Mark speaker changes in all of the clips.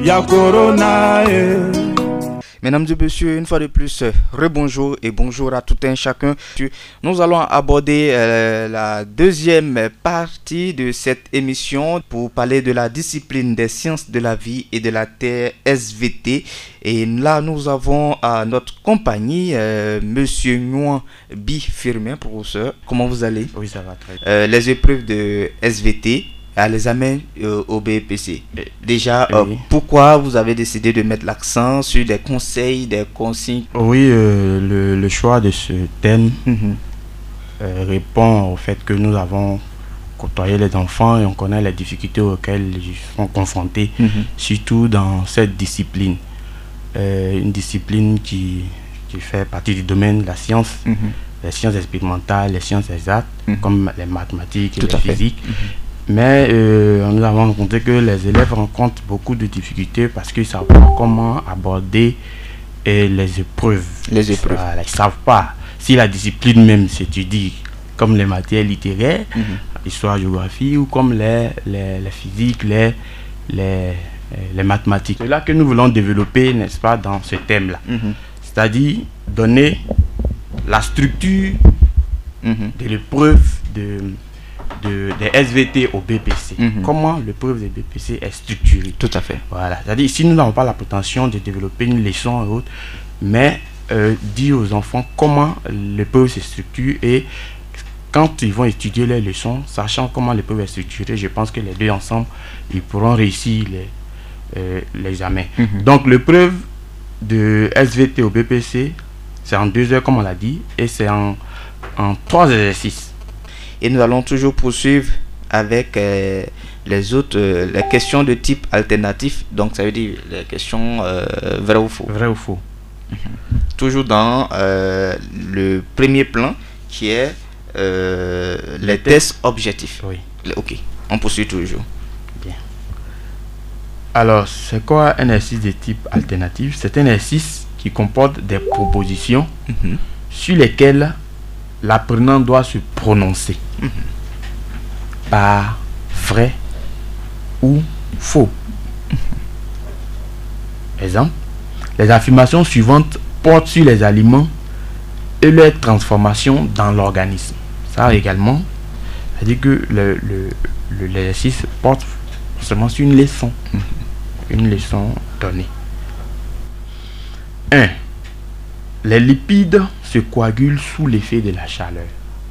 Speaker 1: ya corona.
Speaker 2: Mesdames et messieurs, une fois de plus, rebonjour et bonjour à tout un chacun. Nous allons aborder la deuxième partie de cette émission pour parler de la discipline des sciences de la vie et de la terre SVT. Et là, nous avons à notre compagnie Monsieur Nguyen Bi Firmin, professeur. Comment vous allez?
Speaker 3: Oui, ça va très bien.
Speaker 2: Les épreuves de SVT à l'examen au BEPC. Déjà,
Speaker 3: oui.
Speaker 2: Pourquoi vous avez décidé de mettre l'accent sur des conseils, des consignes?
Speaker 3: Oui, le choix de ce thème répond au fait que nous avons côtoyé les enfants et on connaît les difficultés auxquelles ils sont confrontés, surtout dans cette discipline. Une discipline qui fait partie du domaine de la science, les sciences expérimentales, les sciences exactes, comme les mathématiques et la physique. Mais nous avons rencontré que les élèves rencontrent beaucoup de difficultés parce qu'ils ne savent pas comment aborder les épreuves.
Speaker 2: Les épreuves.
Speaker 3: Ils ne savent pas si la discipline même s'étudie comme les matières littéraires, histoire, géographie, ou comme les physiques, les mathématiques. C'est là que nous voulons développer, n'est-ce pas, dans ce thème-là. C'est-à-dire donner la structure de l'épreuve des SVT au BPC. Comment l'épreuve des BPC est structurée.
Speaker 2: Tout à fait.
Speaker 3: Voilà. C'est-à-dire ici, nous n'avons pas la prétention de développer une leçon et autres, mais dire aux enfants comment l'épreuve se structure et quand ils vont étudier les leçons, sachant comment l'épreuve est structurée, je pense que les deux ensemble, ils pourront réussir l'examen. Donc l'épreuve de SVT au BPC, c'est en 2 heures comme on l'a dit, et c'est en 3 exercices.
Speaker 2: Et nous allons toujours poursuivre avec les autres, les questions de type alternatif. Donc ça veut dire les questions vrai ou faux.
Speaker 3: Vrai ou faux.
Speaker 2: Toujours dans le premier plan qui est les tests objectifs.
Speaker 3: Oui.
Speaker 2: Ok, on poursuit toujours.
Speaker 3: Bien. Alors, c'est quoi un exercice de type alternatif? C'est un exercice qui comporte des propositions sur lesquelles l'apprenant doit se prononcer par vrai ou faux. Exemple, les affirmations suivantes portent sur les aliments et leur transformation dans l'organisme. Ça également, c'est-à-dire que l'exercice porte seulement sur une leçon donnée. 1. Les lipides se coagulent sous l'effet de la chaleur.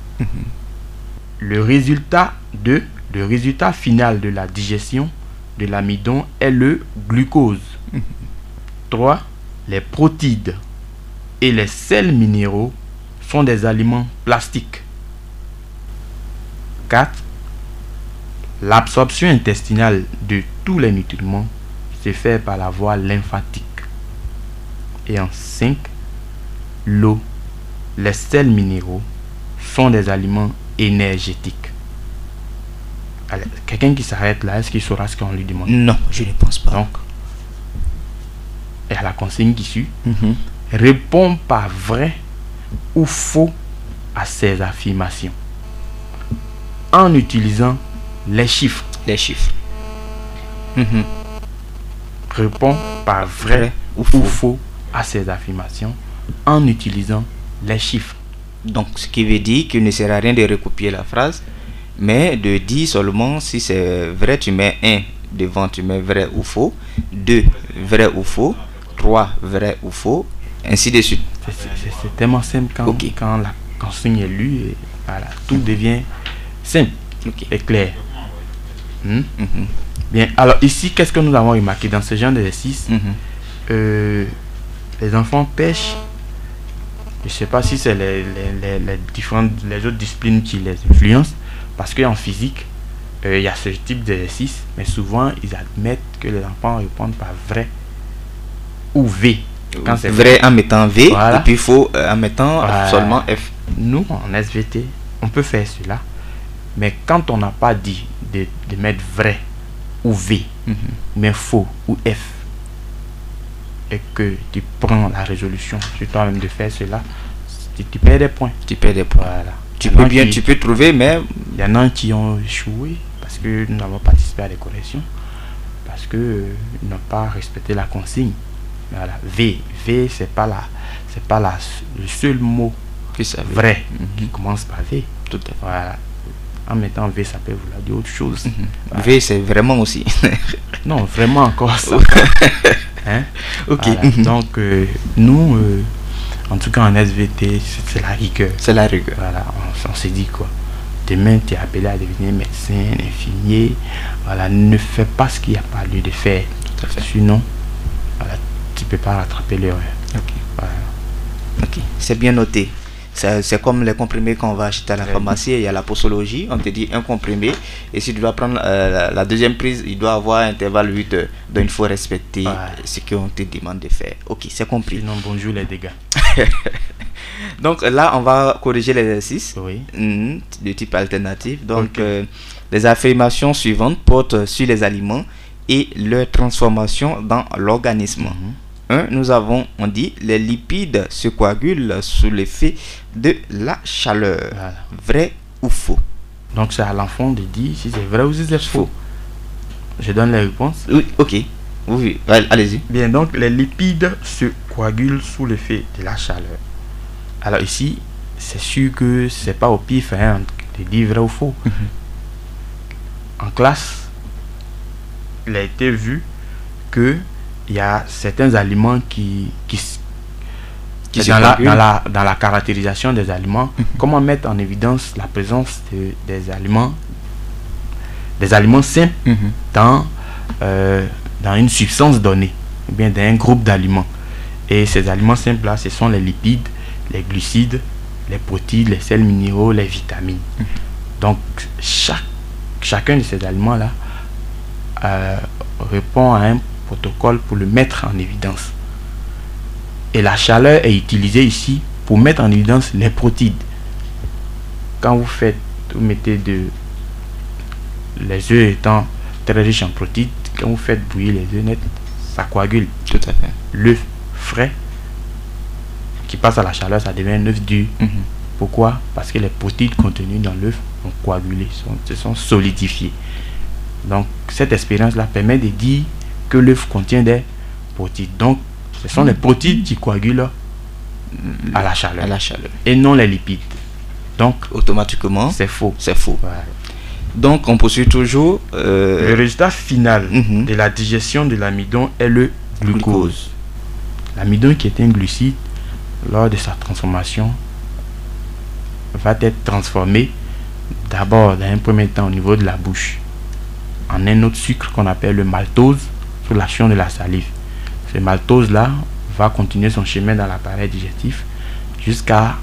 Speaker 3: Le résultat final de la digestion de l'amidon est le glucose. 3. Les protides et les sels minéraux sont des aliments plastiques. 4. L'absorption intestinale de tous les nutriments se fait par la voie lymphatique. Et en 5. L'eau, les sels minéraux sont des aliments énergétiques. Alors, quelqu'un qui s'arrête là, est-ce qu'il saura ce qu'on lui demande?
Speaker 2: Non, je ne pense pas.
Speaker 3: Donc, et à la consigne qui suit, répond par vrai ou faux à ces affirmations en utilisant les chiffres.
Speaker 2: Les chiffres.
Speaker 3: Répond par vrai ou faux à ces affirmations en utilisant les chiffres.
Speaker 2: Donc, ce qui veut dire qu'il ne sert à rien de recopier la phrase, mais de dire seulement si c'est vrai, tu mets 1 devant, tu mets vrai ou faux, 2 vrai ou faux, 3 vrai ou faux, ainsi de suite.
Speaker 3: C'est tellement simple quand la consigne est lue, et voilà, tout devient simple et clair. Bien, alors ici, qu'est-ce que nous avons remarqué dans ce genre d'exercice? Les enfants pêchent. Je ne sais pas si c'est les autres disciplines qui les influencent, parce qu'en physique, il y a ce type d'exercice, mais souvent ils admettent que les enfants répondent par vrai ou V.
Speaker 2: Quand c'est vrai en mettant V, voilà. Et puis faux en mettant seulement F.
Speaker 3: Nous, en SVT, on peut faire cela, mais quand on n'a pas dit de mettre vrai ou V, mais faux ou F, et que tu prends la résolution sur toi-même de faire cela, tu perds des points.
Speaker 2: Tu perds des points.
Speaker 3: Voilà.
Speaker 2: Tu peux trouver, mais
Speaker 3: il y en a qui ont échoué parce que nous avons participé à des corrections, parce parce que ils n'ont pas respecté la consigne. Voilà. V, c'est pas le seul mot vrai qui commence par V.
Speaker 2: Tout à fait.
Speaker 3: Voilà. En mettant V, ça peut vouloir dire autre chose.
Speaker 2: Voilà. V, c'est vraiment aussi.
Speaker 3: Non, vraiment encore ça. Hein?
Speaker 2: Ok.
Speaker 3: Voilà. Donc, nous, en tout cas en SVT, c'est la rigueur.
Speaker 2: C'est la rigueur.
Speaker 3: Voilà, on s'est dit quoi. Demain, tu es appelé à devenir médecin, infirmier. Voilà, ne fais pas ce qu'il n'y a pas lieu de faire.
Speaker 2: Tout à fait.
Speaker 3: Sinon, voilà, tu ne peux pas rattraper l'erreur.
Speaker 2: Ok.
Speaker 3: Voilà.
Speaker 2: Ok, c'est bien noté. C'est comme les comprimés qu'on va acheter à la pharmacie. Il y a la posologie, on te dit un comprimé. Et si tu dois prendre la deuxième prise, il doit avoir un intervalle 8 heures. Donc il faut respecter ce qu'on te demande de faire. Ok, c'est compris.
Speaker 3: Sinon, bonjour les dégâts.
Speaker 2: Donc là, on va corriger l'exercice
Speaker 3: de
Speaker 2: type alternatif. Donc les affirmations suivantes portent sur les aliments et leur transformation dans l'organisme. On dit les lipides se coagulent sous l'effet de la chaleur.
Speaker 3: Voilà.
Speaker 2: Vrai ou faux?
Speaker 3: Donc c'est à l'enfant de dire si c'est vrai ou si c'est faux. Je donne les réponses.
Speaker 2: Oui, ok. Oui, allez-y.
Speaker 3: Bien, donc les lipides se coagulent sous l'effet de la chaleur. Alors ici, c'est sûr que c'est pas au pif de dire vrai ou faux. En classe, il a été vu que il y a certains aliments qui dans la caractérisation des aliments, comment mettre en évidence la présence des aliments simples dans une substance donnée, ou bien dans un groupe d'aliments. Et ces aliments simples là, ce sont les lipides, les glucides, les protéines, les sels minéraux, les vitamines. Donc chacun de ces aliments là répond à un protocole pour le mettre en évidence. Et la chaleur est utilisée ici pour mettre en évidence les protéines. Quand vous mettez les œufs étant très riches en protéines, quand vous faites bouillir les œufs nets, ça coagule.
Speaker 2: Tout à fait.
Speaker 3: L'œuf frais qui passe à la chaleur, ça devient un œuf dur. Pourquoi? Parce que les protéines contenues dans l'œuf ont coagulé, se sont solidifiées. Donc cette expérience-là permet de dire que l'œuf contient des protéines. Donc ce sont les protéines qui coagulent à la chaleur. Et non les lipides. Donc
Speaker 2: automatiquement,
Speaker 3: c'est faux.
Speaker 2: C'est faux.
Speaker 3: Voilà.
Speaker 2: Donc on poursuit toujours.
Speaker 3: Le résultat final de la digestion de l'amidon est le glucose. L'amidon, qui est un glucide, lors de sa transformation, va être transformé d'abord dans un premier temps au niveau de la bouche en un autre sucre qu'on appelle le maltose sous l'action de la salive. Ce maltose là va continuer son chemin dans l'appareil digestif jusqu'à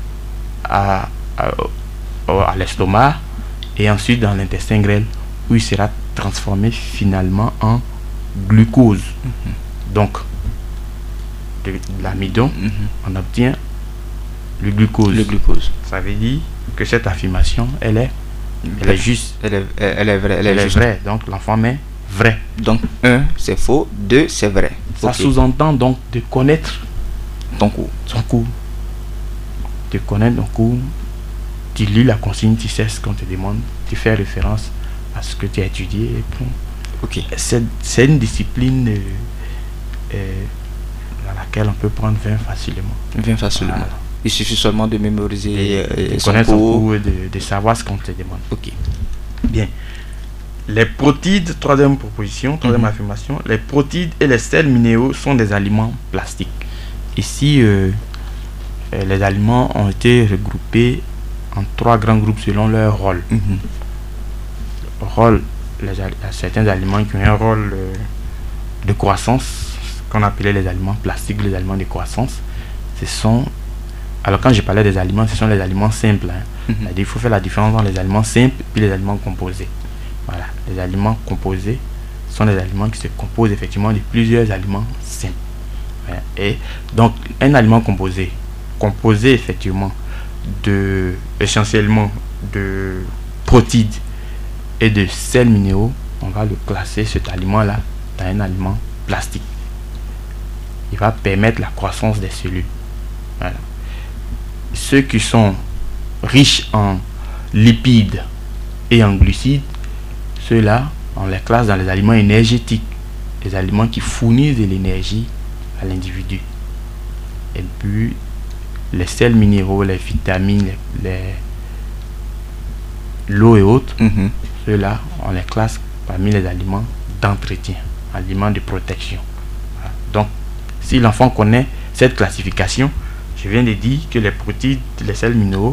Speaker 3: l'estomac et ensuite dans l'intestin grêle où il sera transformé finalement en glucose. Donc de l'amidon, on obtient le glucose. Ça veut dire que cette affirmation, elle est juste. Elle est vraie. Donc l'enfant met vrai.
Speaker 2: Donc 1 c'est faux, 2 c'est vrai.
Speaker 3: Ça sous-entend donc de connaître
Speaker 2: ton cours.
Speaker 3: De connaître ton cours. Tu lis la consigne, tu sais ce qu'on te demande, tu fais référence à ce que tu as étudié. Et
Speaker 2: ok.
Speaker 3: C'est une discipline dans laquelle on peut prendre 20 facilement.
Speaker 2: 20 facilement. Voilà. Il suffit seulement de mémoriser
Speaker 3: de connaître son cours et de savoir ce qu'on te demande.
Speaker 2: Ok.
Speaker 3: Bien. Les protéines, troisième affirmation, les protéines et les sels minéraux sont des aliments plastiques. Ici, les aliments ont été regroupés en 3 grands groupes selon leur rôle. Il y a certains aliments qui ont un rôle de croissance, qu'on appelait les aliments plastiques, les aliments de croissance. Alors quand je parlais des aliments, ce sont les aliments simples. Il faut faire la différence entre les aliments simples et les aliments composés. Voilà, les aliments composés sont des aliments qui se composent effectivement de plusieurs aliments simples. Voilà. Et donc un aliment composé effectivement essentiellement de protéines et de sels minéraux, on va le classer cet aliment là dans un aliment plastique. Il va permettre la croissance des cellules. Voilà. Ceux qui sont riches en lipides et en glucides, ceux-là, on les classe dans les aliments énergétiques. des aliments qui fournissent de l'énergie à l'individu. Et puis, les sels minéraux, les vitamines, l'eau et autres, ceux-là, on les classe parmi les aliments d'entretien, aliments de protection. Voilà. Donc, si l'enfant connaît cette classification, je viens de dire que les protéines, les sels minéraux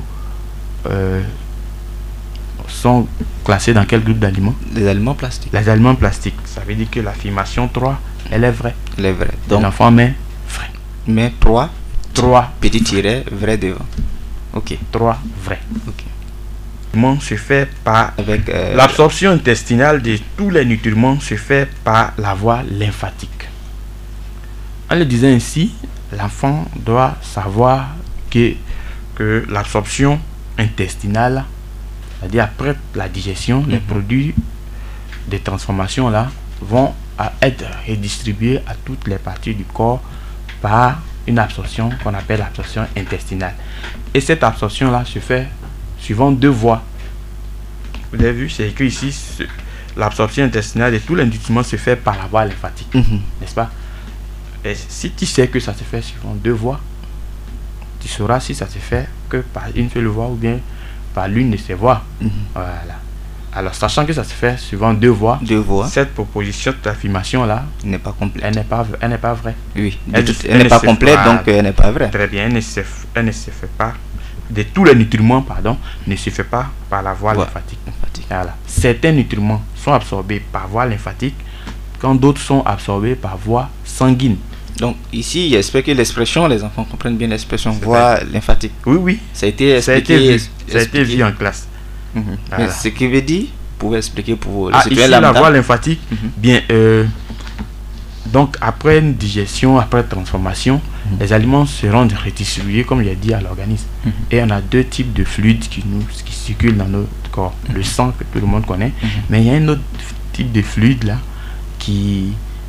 Speaker 3: sont classés dans quel groupe d'aliments?
Speaker 2: Les aliments plastiques.
Speaker 3: Les aliments plastiques. Ça veut dire que l'affirmation 3, elle est vraie.
Speaker 2: Elle est vraie. Donc,
Speaker 3: l'enfant met vrai.
Speaker 2: Mais 3 petit
Speaker 3: vrai.
Speaker 2: tiret vrai devant. Ok.
Speaker 3: 3 vrai.
Speaker 2: Ok.
Speaker 3: Se fait par
Speaker 2: avec
Speaker 3: l'absorption intestinale de tous les nutriments se fait par la voie lymphatique. En le disant ainsi, l'enfant doit savoir que l'absorption intestinale, c'est-à-dire après la digestion, les produits de transformation là vont être redistribués à toutes les parties du corps par une absorption qu'on appelle l'absorption intestinale. Et cette absorption là se fait suivant 2 voies. Vous avez vu, c'est écrit ici, l'absorption intestinale de tous les nutriments se fait par la voie lymphatique, n'est-ce pas? Et si tu sais que ça se fait suivant 2 voies, tu sauras si ça se fait que par une seule voie ou bien par l'une de ces voies. Voilà. Alors, sachant que ça se fait suivant 2 voies, cette proposition d'affirmation là
Speaker 2: n'est pas complète.
Speaker 3: Elle n'est pas vraie.
Speaker 2: Oui. Elle n'est pas complète, donc elle n'est pas vraie.
Speaker 3: Très bien. Elle ne se fait pas. De tous les nutriments, pardon, ne se fait pas par la voie lymphatique. Voilà. Certains nutriments sont absorbés par voie lymphatique, quand d'autres sont absorbés par voie sanguine.
Speaker 2: Donc ici, j'espère que l'expression, les enfants comprennent bien l'expression voie lymphatique.
Speaker 3: Oui.
Speaker 2: Ça a été expliqué.
Speaker 3: Ça a été vu en classe.
Speaker 2: Voilà. Mais ce qui veut dire, vous pouvez expliquer pour
Speaker 3: les citoyens lambda. La voie lymphatique, bien, donc après une digestion, après transformation, les aliments seront redistribués, comme je l'ai dit, à l'organisme. Et on a 2 types de fluides qui circulent dans notre corps. Le sang, que tout le monde connaît, mais il y a un autre type de fluide là qui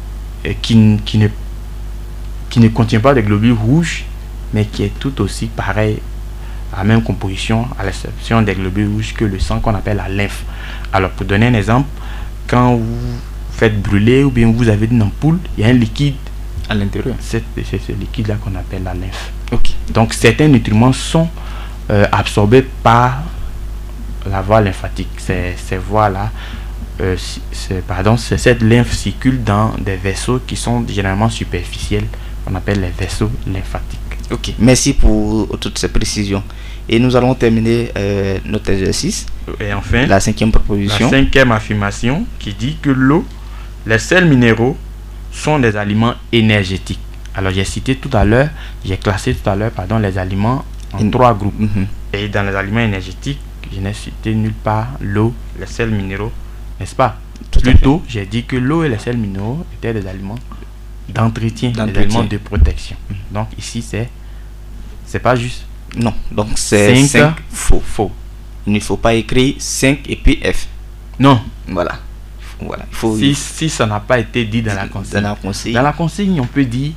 Speaker 3: ne contient pas de globules rouges, mais qui est tout aussi pareil, à la même composition, à l'exception des globules rouges, que le sang qu'on appelle la lymphe. Alors, pour donner un exemple, quand vous faites brûler ou bien vous avez une ampoule, il y a un liquide
Speaker 2: à l'intérieur.
Speaker 3: C'est ce liquide là qu'on appelle la lymphe. Donc certains nutriments sont absorbés par la voie lymphatique. Ces voies là, cette lymphe circule dans des vaisseaux qui sont généralement superficiels, qu'on appelle les vaisseaux lymphatiques.
Speaker 2: Ok, merci pour toutes ces précisions. Et nous allons terminer notre exercice. Et enfin, la 5e proposition.
Speaker 3: La 5e affirmation qui dit que l'eau, les sels minéraux sont des aliments énergétiques. Alors j'ai cité tout à l'heure, j'ai classé tout à l'heure, les aliments en 3 groupes. Et dans les aliments énergétiques, je n'ai cité nulle part l'eau, les sels minéraux, n'est-ce pas? Plutôt, j'ai dit que l'eau et les sels minéraux étaient des aliments d'entretien, des aliments de protection. Donc ici, c'est pas juste.
Speaker 2: Non, donc c'est 5 faux. Il ne faut pas écrire 5 et puis F.
Speaker 3: Non.
Speaker 2: Voilà. Il faut
Speaker 3: si ça n'a pas été dit dans la consigne. Dans la consigne, on peut dire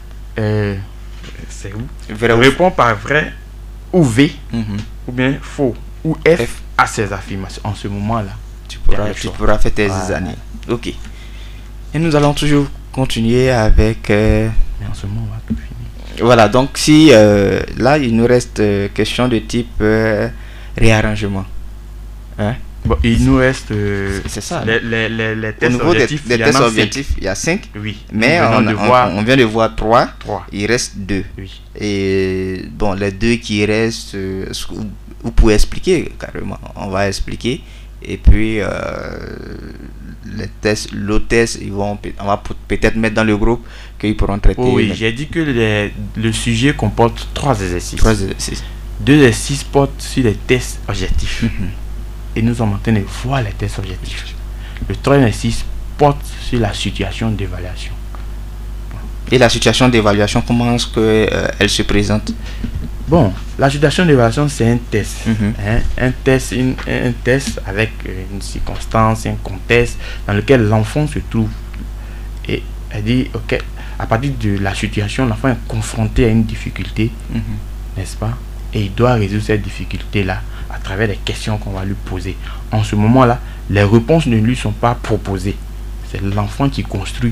Speaker 3: c'est où? Répond par vrai ou V, ou bien faux, ou F à ces affirmations. En ce moment-là,
Speaker 2: tu pourras faire tes années. Ok. Et nous allons toujours continuer avec.
Speaker 3: Mais en ce moment, on va tout finir.
Speaker 2: Voilà, donc si là, il nous reste question de type réarrangement. Hein?
Speaker 3: Bon, il nous reste
Speaker 2: c'est ça,
Speaker 3: les tests
Speaker 2: au niveau
Speaker 3: objectifs.
Speaker 2: Des tests objectifs, il y a 5.
Speaker 3: Oui.
Speaker 2: Mais on vient de voir 3.
Speaker 3: 3.
Speaker 2: Il reste 2.
Speaker 3: Oui.
Speaker 2: Et bon, les 2 qui restent, vous pouvez expliquer carrément. On va expliquer. Et puis, les tests, l'autre test, on va peut-être mettre dans le groupe qu'ils pourront traiter.
Speaker 3: Oui, j'ai dit que le sujet comporte 3 exercices.
Speaker 2: 3 exercices.
Speaker 3: 2 exercices portent sur les tests objectifs. Et nous sommes en train de voir les tests objectifs. Le 3e exercice porte sur la situation d'évaluation.
Speaker 2: Et la situation d'évaluation, comment est-ce qu'elle se présente?
Speaker 3: Bon, la situation d'évaluation, c'est un test. Un test avec une circonstance, un contexte dans lequel l'enfant se trouve. Et elle dit, ok, à partir de la situation, l'enfant est confronté à une difficulté, n'est-ce pas? Et il doit résoudre cette difficulté-là à travers les questions qu'on va lui poser. En ce moment-là, les réponses ne lui sont pas proposées. C'est l'enfant qui construit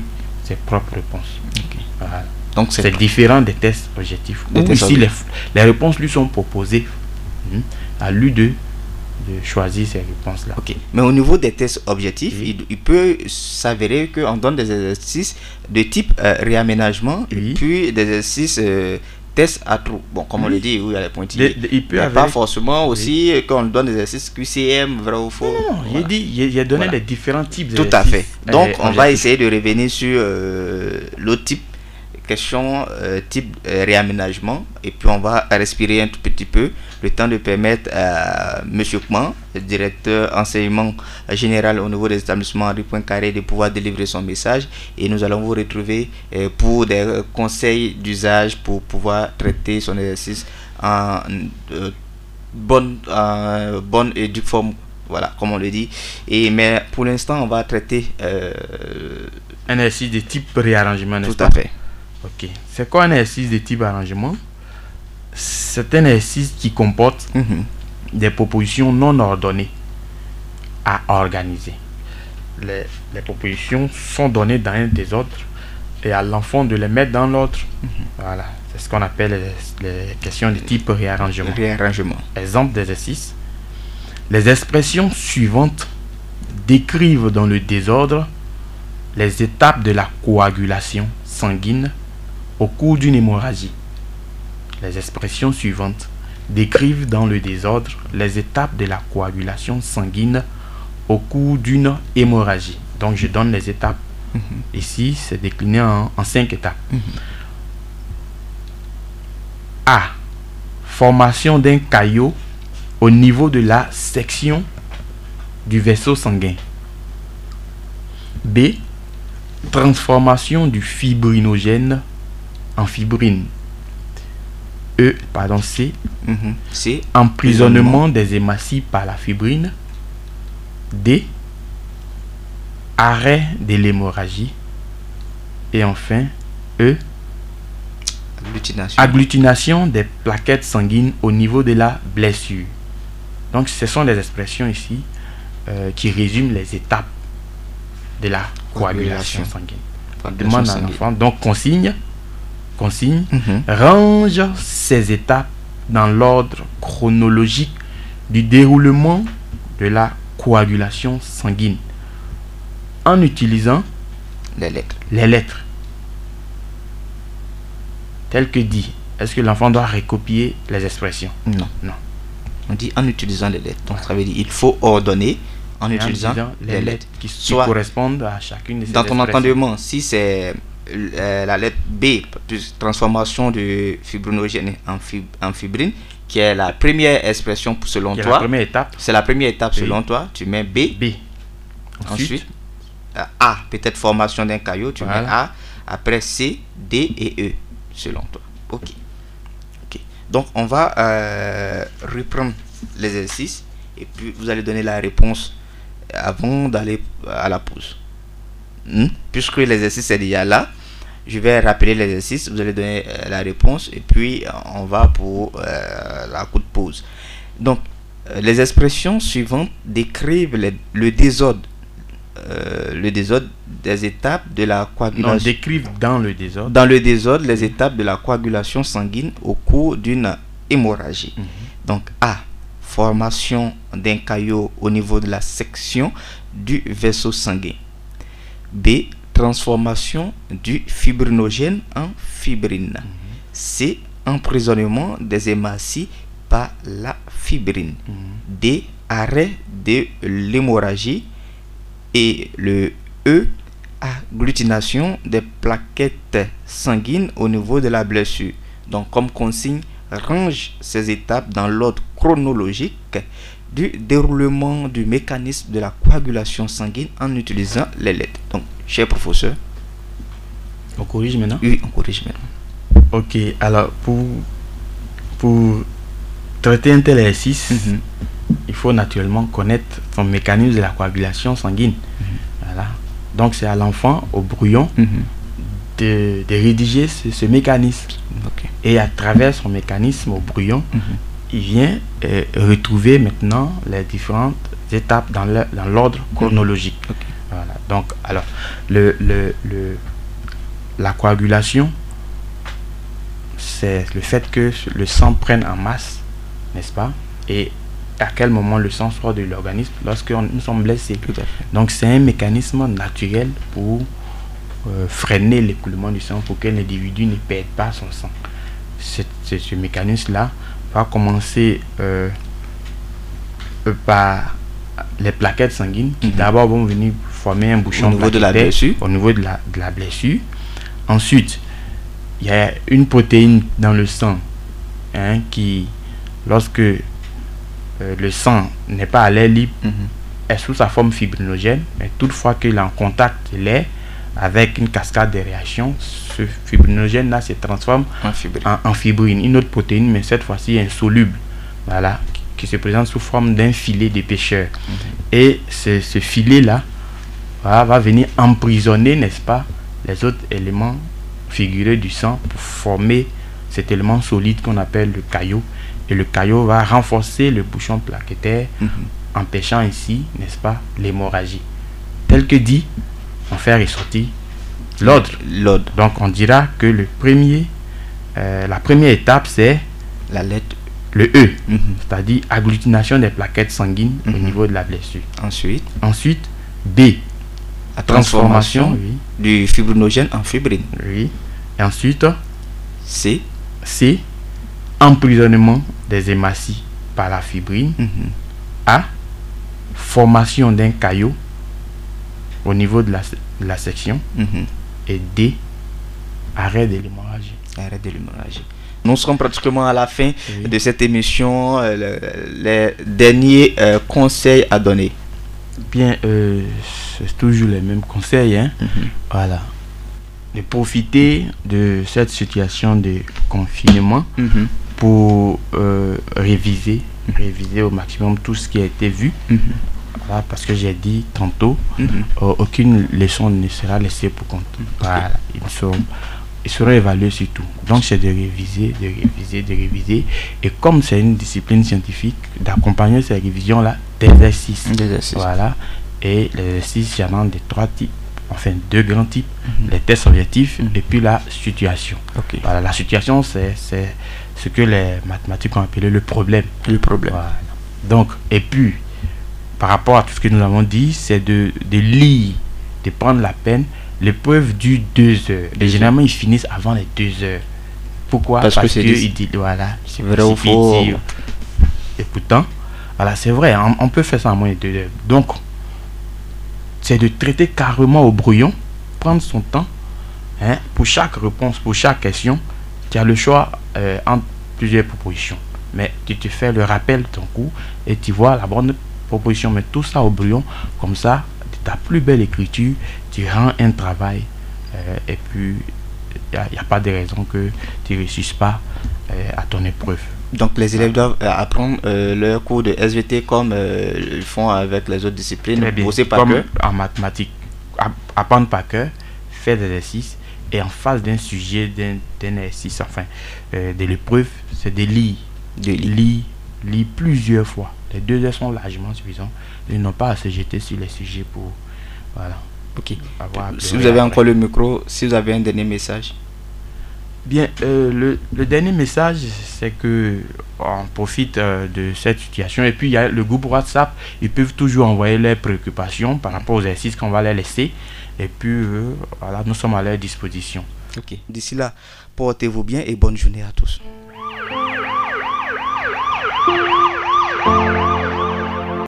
Speaker 3: ses propres réponses.
Speaker 2: Ok.
Speaker 3: Voilà.
Speaker 2: Donc
Speaker 3: C'est différent des tests objectifs. Ici, les réponses lui sont proposées, à lui de choisir ces réponses-là.
Speaker 2: Ok. Mais au niveau des tests objectifs, il peut s'avérer qu'on donne des exercices de type réaménagement et puis des exercices tests à trous. Bon, comme on le dit, il y a les pointillés.
Speaker 3: Il peut
Speaker 2: mais pas forcément aussi qu'on donde des exercices QCM, vrai ou faux.
Speaker 3: Non, voilà. Il a donné les différents types
Speaker 2: d'exercices. Tout à fait. Donc, on va essayer de revenir sur l'autre type. Question type réaménagement, et puis on va respirer un tout petit peu le temps de permettre à Monsieur Kman, le directeur enseignement général au niveau des établissements Henri Poincaré, de pouvoir délivrer son message, et nous allons vous retrouver pour des conseils d'usage pour pouvoir traiter son exercice en bonne et due forme, voilà, comme on le dit. Mais pour l'instant on va traiter
Speaker 3: un exercice de type réarrangement, n'est-ce pas?
Speaker 2: Tout à fait.
Speaker 3: Ok. C'est quoi un exercice de type arrangement? C'est un exercice qui comporte des propositions non ordonnées à organiser. Les propositions sont données dans un désordre et à l'enfant de les mettre dans l'ordre. Voilà. C'est ce qu'on appelle les questions de type réarrangement. Exemple d'exercice. Les expressions suivantes décrivent dans le désordre les étapes de la coagulation sanguine au cours d'une hémorragie. Les expressions suivantes décrivent dans le désordre les étapes de la coagulation sanguine au cours d'une hémorragie. Donc je donne les étapes. Ici, c'est décliné en 5 étapes. A. Formation d'un caillot au niveau de la section du vaisseau sanguin. B. Transformation du fibrinogène en fibrine. C.
Speaker 2: C.
Speaker 3: Emprisonnement des hématies par la fibrine. D. Arrêt de l'hémorragie. Et enfin, E. Agglutination des plaquettes sanguines au niveau de la blessure. Donc ce sont des expressions ici qui résument les étapes de la coagulation sanguine. On demande à l'enfant, donc consigne, range ces étapes dans l'ordre chronologique du déroulement de la coagulation sanguine en utilisant les lettres. Tel que dit. Est-ce que l'enfant doit recopier les expressions?
Speaker 2: Non. On dit en utilisant les lettres. Donc ça veut dire il faut ordonner en utilisant les lettres
Speaker 3: qui correspondent à chacune de ces expressions.
Speaker 2: Dans ton entendement, si c'est la lettre B, plus transformation de fibrinogène en fibrine, qui est la première expression selon toi.
Speaker 3: La première étape.
Speaker 2: C'est la première étape selon toi. Tu mets B. Ensuite, A, peut-être formation d'un caillot, tu mets A. Après C, D et E, selon toi. Ok. Donc, on va reprendre l'exercice et puis vous allez donner la réponse avant d'aller à la pause. Puisque l'exercice est déjà là, je vais rappeler l'exercice, vous allez donner la réponse et puis on va pour la coup de pause. Donc, les expressions suivantes décrivent le désordre des étapes de la coagulation.
Speaker 3: Non, décrivent dans le désordre.
Speaker 2: Dans le désordre, les étapes de la coagulation sanguine au cours d'une hémorragie. Donc, A. Formation d'un caillot au niveau de la section du vaisseau sanguin. B. Transformation du fibrinogène en fibrine. C. Emprisonnement des hématies par la fibrine. D. Arrêt de l'hémorragie. Et le E. Agglutination des plaquettes sanguines au niveau de la blessure. Donc, comme consigne, range ces étapes dans l'ordre chronologique du déroulement du mécanisme de la coagulation sanguine en utilisant les lettres. Donc, cher professeur,
Speaker 3: on corrige maintenant?
Speaker 2: Oui, on corrige maintenant.
Speaker 3: Ok, alors pour traiter un tel exercice, il faut naturellement connaître son mécanisme de la coagulation sanguine. Voilà. Donc c'est à l'enfant, au brouillon, de rédiger ce mécanisme. Et à travers son mécanisme au brouillon, il vient retrouver maintenant les différentes étapes dans l'ordre chronologique. Voilà. Donc, alors, la coagulation, c'est le fait que le sang prenne en masse, n'est-ce pas? Et à quel moment le sang sort de l'organisme? Lorsque nous sommes blessés.
Speaker 2: Tout à fait.
Speaker 3: Donc c'est un mécanisme naturel pour freiner l'écoulement du sang, pour que l'individu ne perde pas son sang. Ce mécanisme-là va commencer par les plaquettes sanguines qui d'abord vont venir former un bouchon
Speaker 2: au niveau de la blessure.
Speaker 3: Au niveau de la blessure. Ensuite, il y a une protéine dans le sang qui, lorsque le sang n'est pas à l'air libre, est sous sa forme fibrinogène, mais toutefois qu'il est en contact de l'air avec une cascade de réactions, ce fibrinogène-là se transforme en fibrine, une autre protéine, mais cette fois-ci insoluble, voilà, qui se présente sous forme d'un filet d'épaisseur. Et ce filet-là va venir emprisonner, n'est-ce pas, les autres éléments figurés du sang pour former cet élément solide qu'on appelle le caillot. Et le caillot va renforcer le bouchon plaquettaire, empêchant ici, n'est-ce pas, l'hémorragie. Tel que dit, on fait ressortir l'ordre. Donc on dira que la première étape, c'est
Speaker 2: la lettre
Speaker 3: le E, c'est-à-dire agglutination des plaquettes sanguines au niveau de la blessure. Ensuite, B,
Speaker 2: la transformation du fibrinogène en fibrine.
Speaker 3: Oui. Et ensuite,
Speaker 2: C,
Speaker 3: emprisonnement des hématies par la fibrine. A, formation d'un caillot au niveau de la section. Et D, arrêt de l'hémorragie. Nous serons pratiquement à la fin
Speaker 2: de cette émission. Les derniers conseils à donner.
Speaker 3: Bien, c'est toujours les mêmes conseils. Voilà. De profiter de cette situation de confinement pour réviser au maximum tout ce qui a été vu. Voilà, parce que j'ai dit tantôt, aucune leçon ne sera laissée pour compte. Voilà, ils seront évalués sur tout. Donc c'est de réviser. Et comme c'est une discipline scientifique, d'accompagner ces révisions-là d'exercices. Voilà. Et les exercices, il y en a de 3 types. Enfin, 2 grands types. Les tests objectifs et puis la situation. Voilà, la situation, c'est ce que les mathématiques ont appelé le problème. Voilà. Donc, et puis, par rapport à tout ce que nous avons dit, c'est de lire, de prendre la peine. L'épreuve dure 2 heures. Et généralement, ils finissent avant les 2 heures. Pourquoi? Parce que ils disent, voilà,
Speaker 2: c'est vrai ou faux.
Speaker 3: Et pourtant, voilà, c'est vrai, on peut faire ça en moins de 2 heures. Donc, c'est de traiter carrément au brouillon, prendre son temps, pour chaque réponse, pour chaque question. Tu as le choix entre plusieurs propositions. Mais tu te fais le rappel de ton cours et tu vois la bonne proposition. Mais tout ça au brouillon, comme ça, ta plus belle écriture, tu rends un travail et puis il n'y a pas de raison que tu ne réussisses pas à ton épreuve.
Speaker 2: Donc les élèves doivent apprendre leur cours de SVT comme ils font avec les autres disciplines, bosser par cœur.
Speaker 3: En mathématiques, apprendre par cœur, faire des exercices et en face d'un sujet, d'un exercice, enfin de l'épreuve, c'est de lire. Lire plusieurs fois. Les 2 heures sont largement suffisants. Ils n'ont pas à se jeter sur les sujets pour... Voilà.
Speaker 2: Ok. Si vous avez encore le micro, si vous avez un dernier message.
Speaker 3: Bien, le dernier message, c'est que on profite de cette situation. Et puis, il y a le groupe WhatsApp. Ils peuvent toujours envoyer leurs préoccupations par rapport aux exercices qu'on va leur laisser. Et puis, voilà, nous sommes à leur disposition.
Speaker 2: Ok. D'ici là, portez-vous bien et bonne journée à tous.